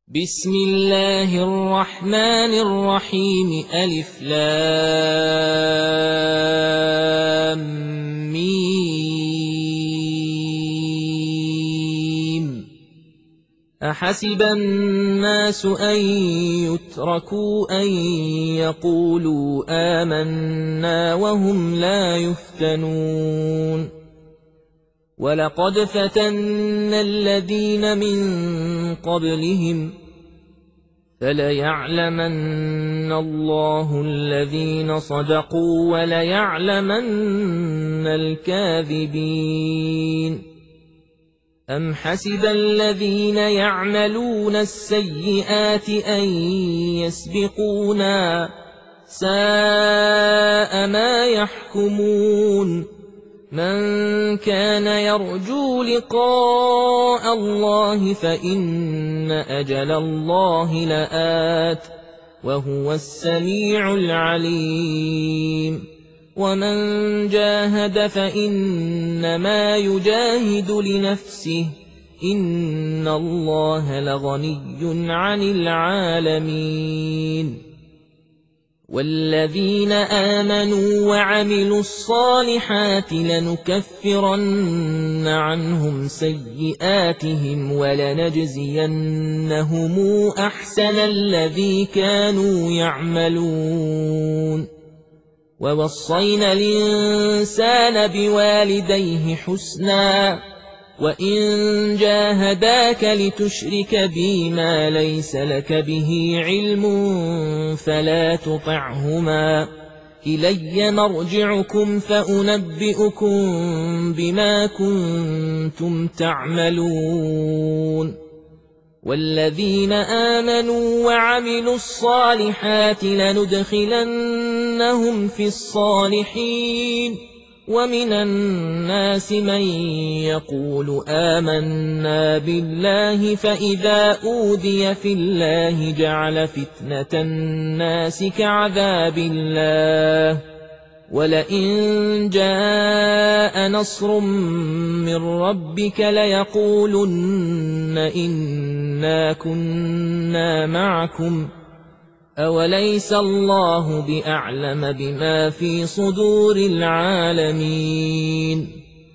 بسم الله الرحمن الرحيم ألف لام ميم أحسب الناس أن يتركوا أن يقولوا آمنا وهم لا يفتنون ولقد فتنا الذين من قبلهم فليعلمن الله الذين صدقوا وليعلمن الكاذبين أم حسب الذين يعملون السيئات أن يسبقونا ساء ما يحكمون من كان يرجو لقاء الله فإن أجل الله لآت وهو السميع العليم ومن جاهد فإنما يجاهد لنفسه إن الله لغني عن العالمين والذين آمنوا وعملوا الصالحات لنكفرن عنهم سيئاتهم ولنجزينهم أحسن الذي كانوا يعملون ووصينا الإنسان بوالديه حسنا وإن جاهداك لتشرك بي ما ليس لك به علم فلا تطعهما إلي مرجعكم فأنبئكم بما كنتم تعملون والذين آمنوا وعملوا الصالحات لندخلنهم في الصالحين ومن الناس من يقول آمنا بالله فإذا أوذي في الله جعل فتنة الناس كعذاب الله ولئن جاء نصر من ربك ليقولن إنا كنا معكم أوليس الله بأعلم بما في صدور العالمين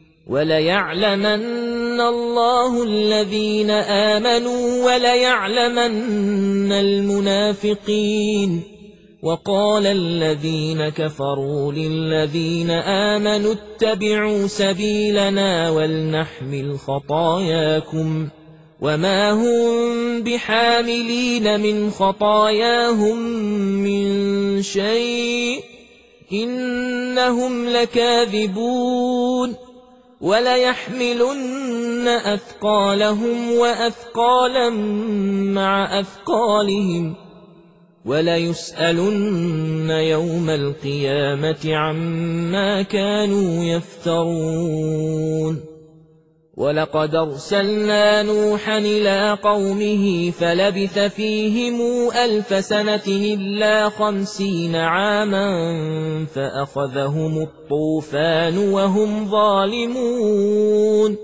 وليعلمن الله الذين آمنوا وليعلمن المنافقين وقال الذين كفروا للذين آمنوا اتبعوا سبيلنا ولنحمل خطاياكم وما هم بحاملين من خطاياهم من شيء إنهم لكاذبون وليحملن أثقالهم وأثقالا مع أثقالهم وليسألن يوم القيامة عما كانوا يفترون ولقد أرسلنا نوحا إلى قومه فلبث فيهم 1000 سنة إلا 50 عاما فأخذهم الطوفان وهم ظالمون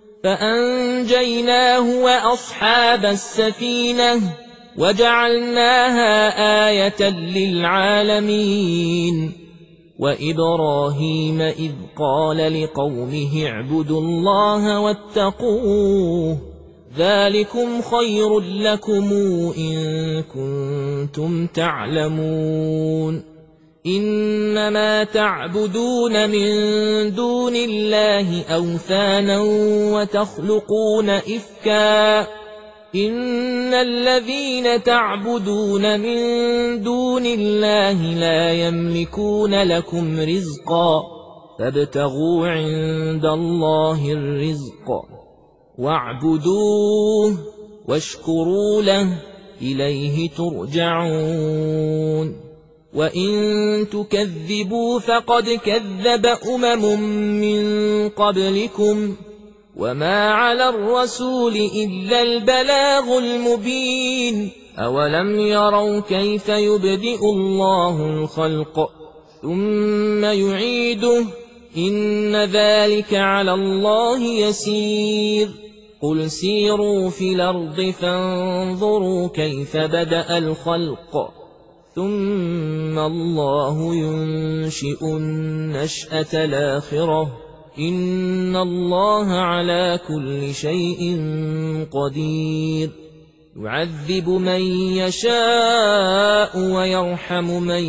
فأنجيناه وأصحاب السفينة وجعلناها آية للعالمين وإبراهيم إذ قال لقومه اعبدوا الله واتقوه ذلكم خير لكم إن كنتم تعلمون إنما تعبدون من دون الله أوثانا وتخلقون إفكا إن الذين تعبدون من دون الله لا يملكون لكم رزقا فابتغوا عند الله الرزق واعبدوه واشكروا له إليه ترجعون وإن تكذبوا فقد كذب من قبلكم وما على الرسول إلا البلاغ المبين أولم يروا كيف يبدئ الله الخلق ثم يعيده إن ذلك على الله يسير قل سيروا في الأرض فانظروا كيف بدأ الخلق ثم الله ينشئ النشأة الآخرة إن الله على كل شيء قدير يعذب من يشاء ويرحم من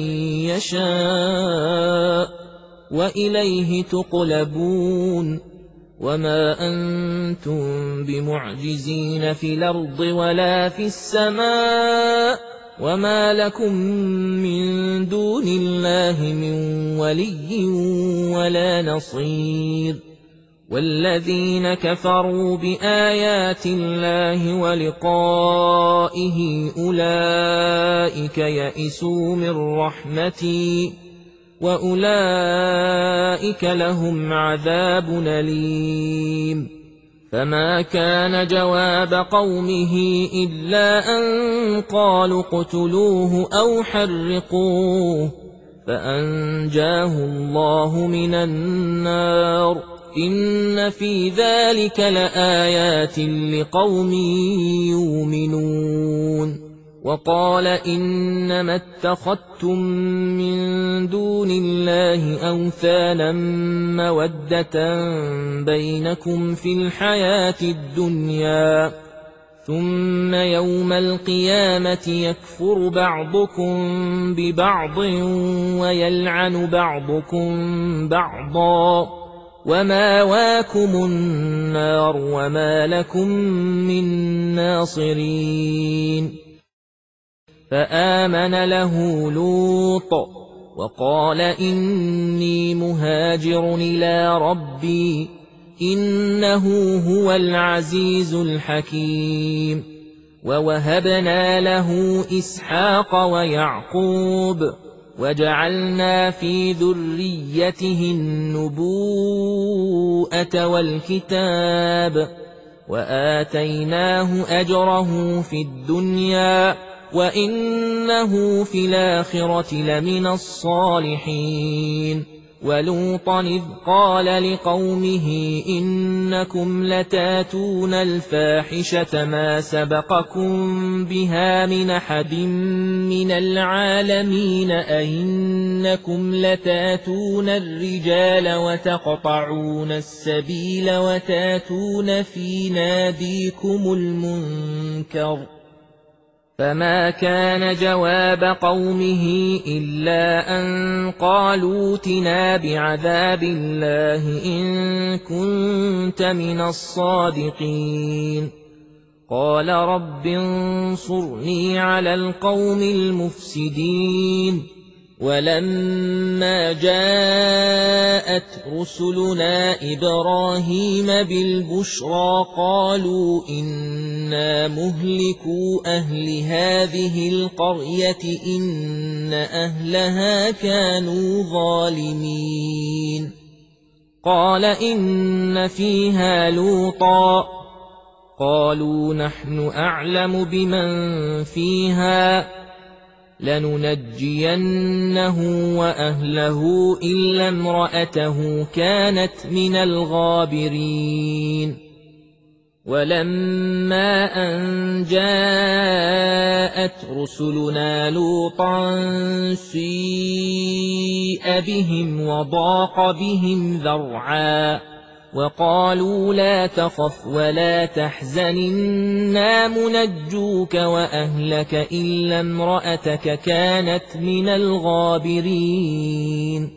يشاء وإليه تقلبون وما أنتم بمعجزين في الأرض ولا في السماء وما لكم من دون الله من ولي ولا نصير والذين كفروا بآيات الله ولقائه أولئك يئسوا من رحمتي وأولئك لهم عذاب أليم فما كان جواب قومه إلا أن قالوا اقتلوه أو حرقوه فأنجاه الله من النار إن في ذلك لآيات لقوم يؤمنون وقال إنما اتخذتم من دون الله أوثانا مودة بينكم في الحياة الدنيا ثم يوم القيامة يكفر بعضكم ببعض ويلعن بعضكم بعضا وماواكم النار وما لكم من ناصرين فآمن له لوط وقال إني مهاجر إلى ربي إنه هو العزيز الحكيم ووهبنا له إسحاق ويعقوب وجعلنا في ذريته النبوءة والكتاب وآتيناه أجره في الدنيا وإنه في الآخرة لمن الصالحين ولوطا إذ قال لقومه إنكم لتاتون الفاحشة ما سبقكم بها من أحد من العالمين أئنكم لتاتون الرجال وتقطعون السبيل وتاتون في ناديكم المنكر فما كان جواب قومه إلا أن قالوا ائتنا بعذاب الله إن كنت من الصادقين قال رب انصرني على القوم المفسدين ولما جاءت رسلنا إبراهيم بالبشرى قالوا إنا مهلكو أهل هذه القرية إن أهلها كانوا ظالمين قال إن فيها لوطا قالوا نحن أعلم بمن فيها لننجينه وأهله إلا امرأته كانت من الغابرين ولما أن جاءت رسلنا لوطا سيء بهم وضاق بهم ذرعا وقالوا لا تخف ولا تحزن إنا منجوك وأهلك إلا امرأتك كانت من الغابرين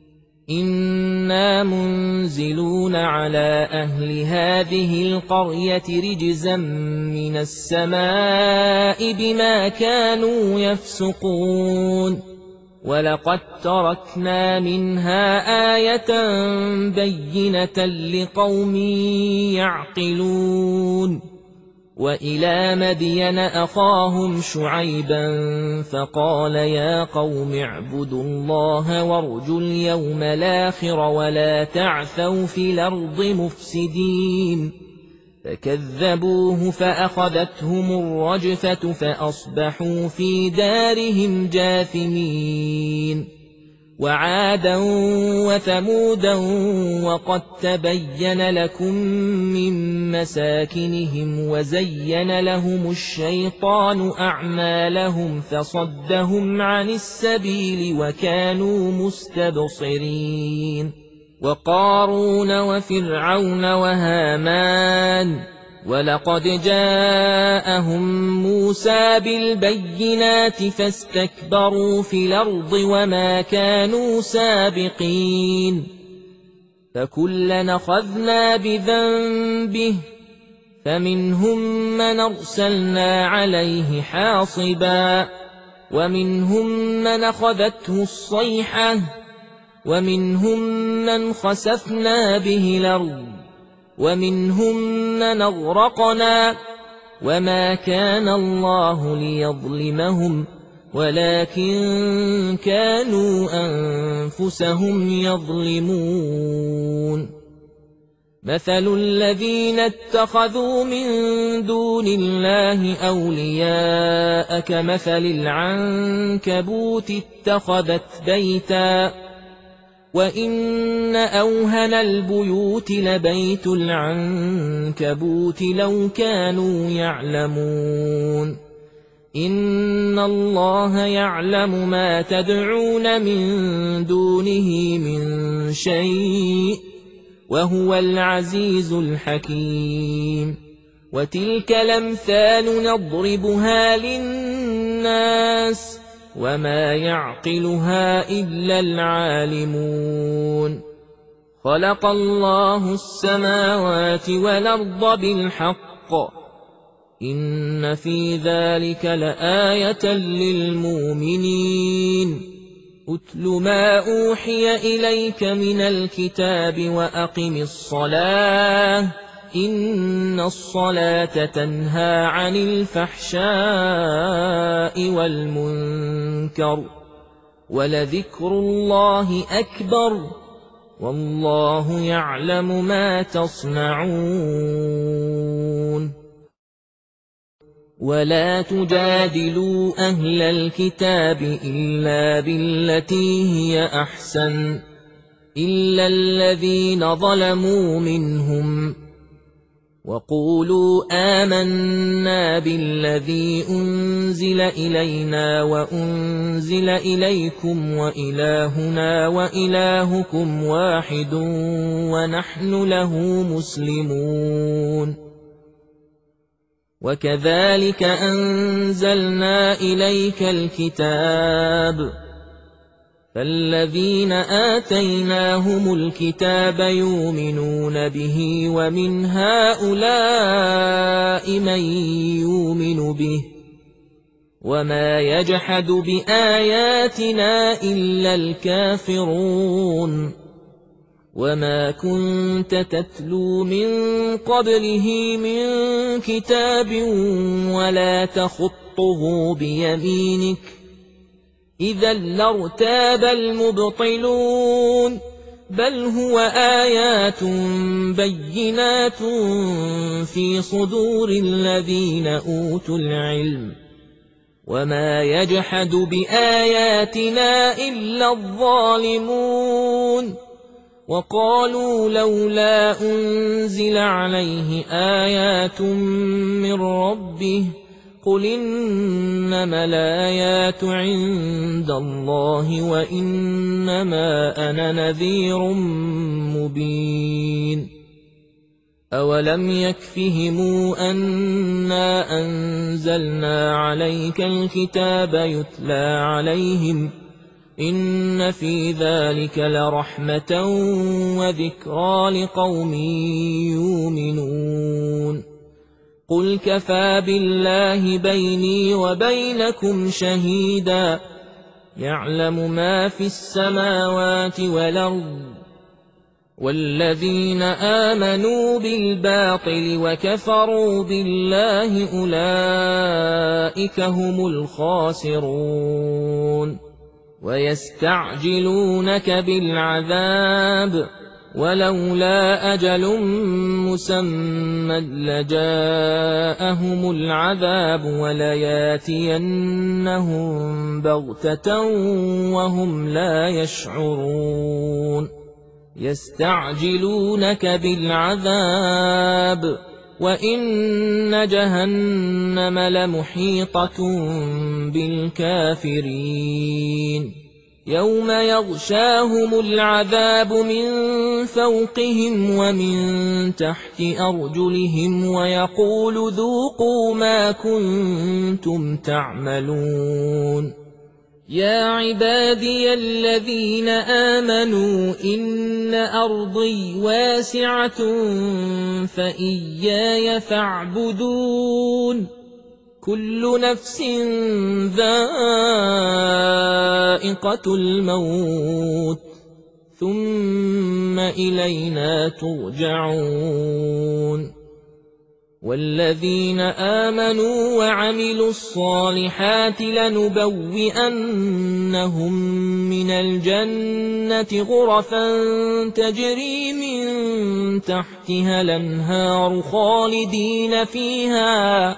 إنا منزلون على أهل هذه القرية رجزا من السماء بما كانوا يفسقون ولقد تركنا منها آية بينة لقوم يعقلون وإلى مدين أخاهم شعيبا فقال يا قوم اعبدوا الله وارجوا اليوم الآخر ولا تعثوا في الأرض مفسدين فكذبوه فأخذتهم الرجفة فأصبحوا في دارهم جاثمين وعادا وثمودا وقد تبين لكم من مساكنهم وزين لهم الشيطان أعمالهم فصدهم عن السبيل وكانوا مستبصرين وقارون وفرعون وهامان ولقد جاءهم موسى بالبينات فاستكبروا في الأرض وما كانوا سابقين فكلا أخذنا بذنبه فمنهم من أرسلنا عليه حاصبا ومنهم من أخذته الصيحة ومنهم من خسفنا به الأرض ومنهم من أغرقنا وما كان الله ليظلمهم ولكن كانوا أنفسهم يظلمون مثل الذين اتخذوا من دون الله أولياء كمثل العنكبوت اتخذت بيتا وإن أوهن البيوت لبيت العنكبوت لو كانوا يعلمون إن الله يعلم ما تدعون من دونه من شيء وهو العزيز الحكيم وتلك الأمثال نضربها للناس وما يعقلها إلا العالمون خلق الله السماوات والأرض بالحق إن في ذلك لآية للمؤمنين أتل ما أوحي إليك من الكتاب وأقم الصلاة إن الصلاة تنهى عن الفحشاء والمنكر ولذكر الله أكبر والله يعلم ما تصنعون ولا تجادلوا أهل الكتاب إلا بالتي هي أحسن إلا الذين ظلموا منهم وقولوا آمنا بالذي أنزل إلينا وأنزل إليكم وإلهنا وإلهكم واحد ونحن له مسلمون وكذلك أنزلنا إليك الكتاب فالذين آتيناهم الكتاب يؤمنون به ومن هؤلاء من يؤمن به وما يجحد بآياتنا إلا الكافرون وما كنت تتلو من قبله من كتاب ولا تخطه بيمينك إذا لارتاب المبطلون بل هو آيات بينات في صدور الذين أوتوا العلم وما يجحد بآياتنا إلا الظالمون وقالوا لولا أنزل عليه آيات من ربه قل إنما الآيات عند الله وإنما أنا نذير مبين أولم يكفهم أنا أنزلنا عليك الكتاب يتلى عليهم إن في ذلك لرحمة وذكرى لقوم يؤمنون قل كفى بالله بيني وبينكم شهيدا يعلم ما في السماوات والأرض والذين آمنوا بالباطل وكفروا بالله أولئك هم الخاسرون ويستعجلونك بالعذاب ولولا أجل مسمى لجاءهم العذاب ولياتينهم بغتة وهم لا يشعرون يستعجلونك بالعذاب وإن جهنم لمحيطة بالكافرين يوم يغشاهم العذاب من فوقهم ومن تحت أرجلهم ويقول ذوقوا ما كنتم تعملون يا عبادي الذين آمنوا إن أرضي واسعة فإياي فاعبدون كل نفس ذائقة الموت ثم إلينا ترجعون والذين آمنوا وعملوا الصالحات لنبوئنهم من الجنة غرفا تجري من تحتها الأنهار خالدين فيها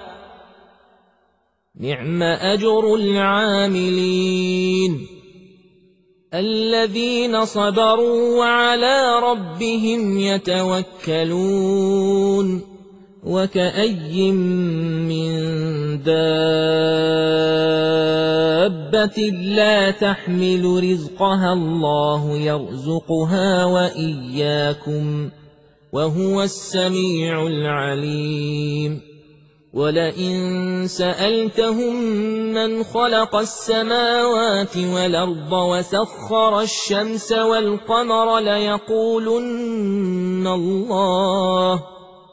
نعم أجر العاملين الذين صبروا وعلى ربهم يتوكلون وكأي من دابة لا تحمل رزقها الله يرزقها وإياكم وهو السميع العليم ولئن سألتهم من خلق السماوات والأرض وسخر الشمس والقمر ليقولن الله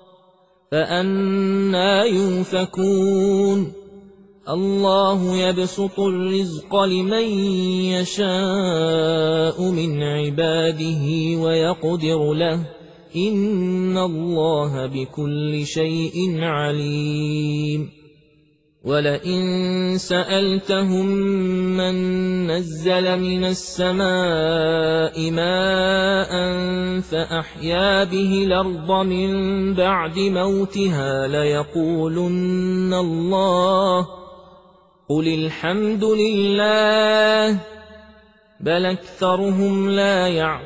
فأنى يؤفكون الله يبسط الرزق لمن يشاء من عباده ويقدر له إن الله بكل شيء عليم ولئن سألتهم من نزل من السماء ماء فأحيا به الأرض من بعد موتها ليقولن الله قل الحمد لله بل أكثرهم لا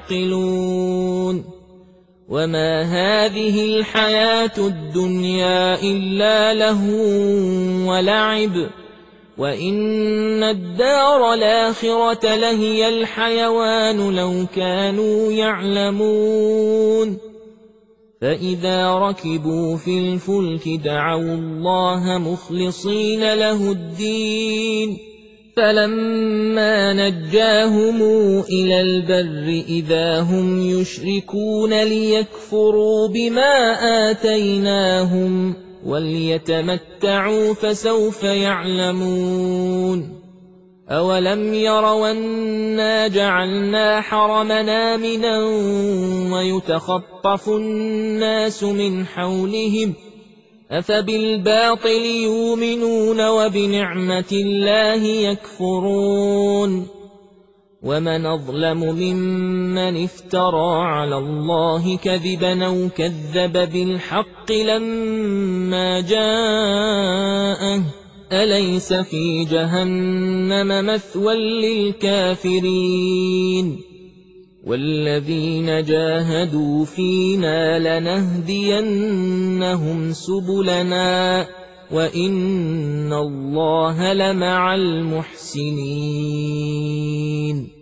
يعقلون وما هذه الحياة الدنيا إلا لهو ولعب وإن الدار الآخرة لهي الحيوان لو كانوا يعلمون فإذا ركبوا في الفلك دعوا الله مخلصين له الدين فلما نجاهم إلى البر إذا هم يشركون ليكفروا بما آتيناهم وليتمتعوا فسوف يعلمون أولم يروا أنا جعلنا حرمنا آمنا ويتخطف الناس من حولهم أفبالباطل يؤمنون وبنعمة الله يكفرون ومن أظلم ممن افترى على الله كذبا أو كذب بالحق لما جاءه أليس في جهنم مثوى للكافرين والذين جاهدوا فينا لنهدينهم سبلنا وإن الله لمع المحسنين